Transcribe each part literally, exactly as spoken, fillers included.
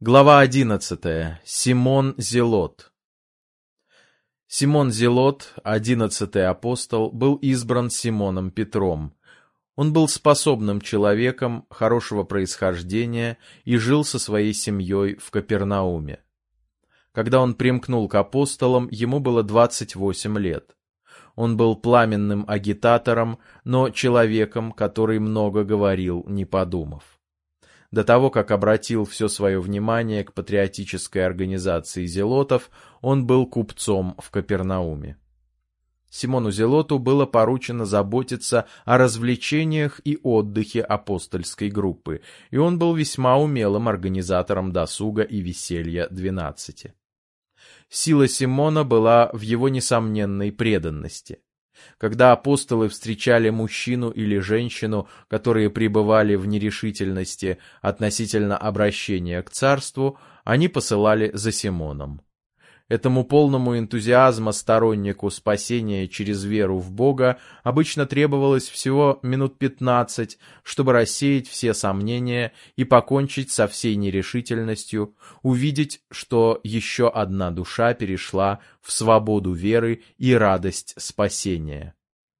Глава одиннадцатая. Симон Зелот. Симон Зелот, одиннадцатый апостол, был избран Симоном Петром. Он был способным человеком, хорошего происхождения и жил со своей семьей в Капернауме. Когда он примкнул к апостолам, ему было двадцать восемь лет. Он был пламенным агитатором, но человеком, который много говорил, не подумав. До того, как обратил все свое внимание к патриотической организации зелотов, он был купцом в Капернауме. Симону Зелоту было поручено заботиться о развлечениях и отдыхе апостольской группы, и он был весьма умелым организатором досуга и веселья двенадцати. Сила Симона была в его несомненной преданности. Когда апостолы встречали мужчину или женщину, которые пребывали в нерешительности относительно обращения к царству, они посылали за Симоном. Этому полному энтузиазма стороннику спасения через веру в Бога обычно требовалось всего минут пятнадцать, чтобы рассеять все сомнения и покончить со всей нерешительностью, увидеть, что еще одна душа перешла в свободу веры и радость спасения.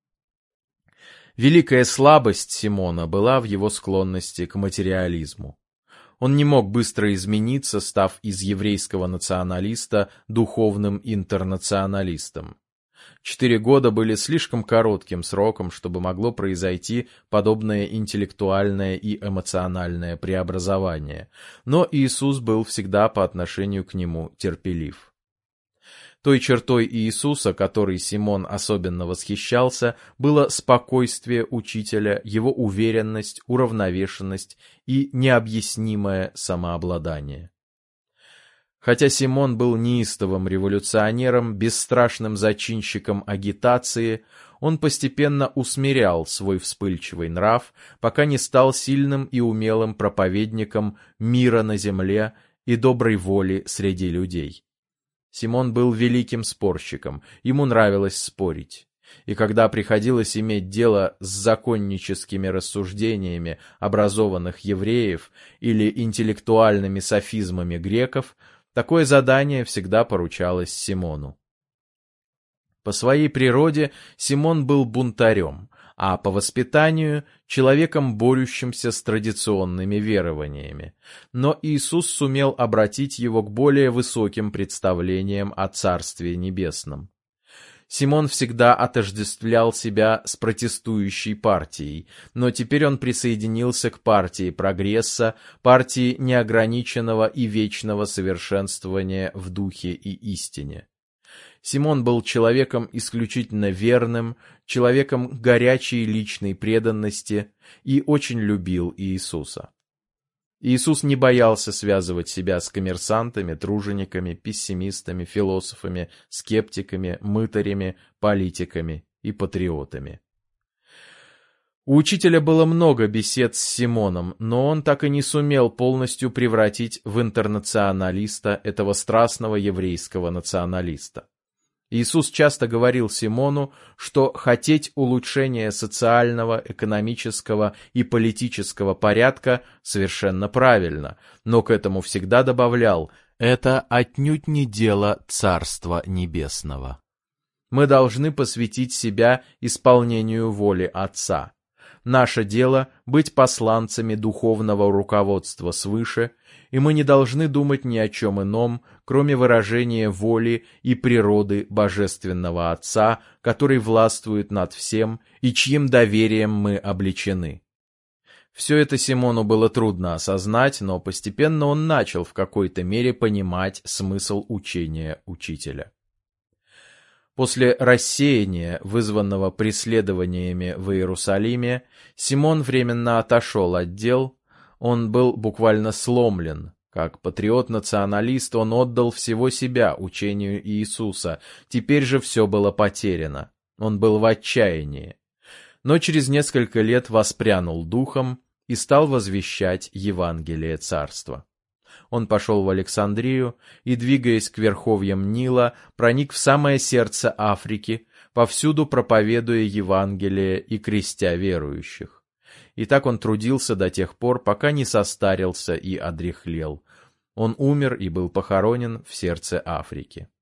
Великая слабость Симона была в его склонности к материализму. Он не мог быстро измениться, став из еврейского националиста духовным интернационалистом. Четыре года были слишком коротким сроком, чтобы могло произойти подобное интеллектуальное и эмоциональное преобразование, но Иисус был всегда по отношению к нему терпелив. Той чертой Иисуса, которой Симон особенно восхищался, было спокойствие учителя, его уверенность, уравновешенность и необъяснимое самообладание. Хотя Симон был неистовым революционером, бесстрашным зачинщиком агитации, он постепенно усмирял свой вспыльчивый нрав, пока не стал сильным и умелым проповедником мира на земле и доброй воли среди людей. Симон был великим спорщиком, ему нравилось спорить. И когда приходилось иметь дело с законническими рассуждениями образованных евреев или интеллектуальными софизмами греков, такое задание всегда поручалось Симону. По своей природе Симон был бунтарем, а по воспитанию – человеком, борющимся с традиционными верованиями. Но Иисус сумел обратить его к более высоким представлениям о Царстве Небесном. Симон всегда отождествлял себя с протестующей партией, но теперь он присоединился к партии прогресса, партии неограниченного и вечного совершенствования в духе и истине. Симон был человеком исключительно верным, человеком горячей личной преданности и очень любил Иисуса. Иисус не боялся связывать себя с коммерсантами, тружениками, пессимистами, философами, скептиками, мытарями, политиками и патриотами. У учителя было много бесед с Симоном, но он так и не сумел полностью превратить в интернационалиста этого страстного еврейского националиста. Иисус часто говорил Симону, что хотеть улучшения социального, экономического и политического порядка совершенно правильно, но к этому всегда добавлял: это отнюдь не дело Царства Небесного. Мы должны посвятить себя исполнению воли Отца. Наше дело — быть посланцами духовного руководства свыше, и мы не должны думать ни о чем ином, кроме выражения воли и природы Божественного Отца, который властвует над всем и чьим доверием мы облечены. Все это Симону было трудно осознать, но постепенно он начал в какой-то мере понимать смысл учения учителя. После рассеяния, вызванного преследованиями в Иерусалиме, Симон временно отошел от дел, он был буквально сломлен. Как патриот-националист он отдал всего себя учению Иисуса, теперь же все было потеряно, он был в отчаянии. Но через несколько лет воспрянул духом и стал возвещать Евангелие Царства. Он пошел в Александрию и, двигаясь к верховьям Нила, проник в самое сердце Африки, повсюду проповедуя Евангелие и крестя верующих. И так он трудился до тех пор, пока не состарился и одряхлел. Он умер и был похоронен в сердце Африки.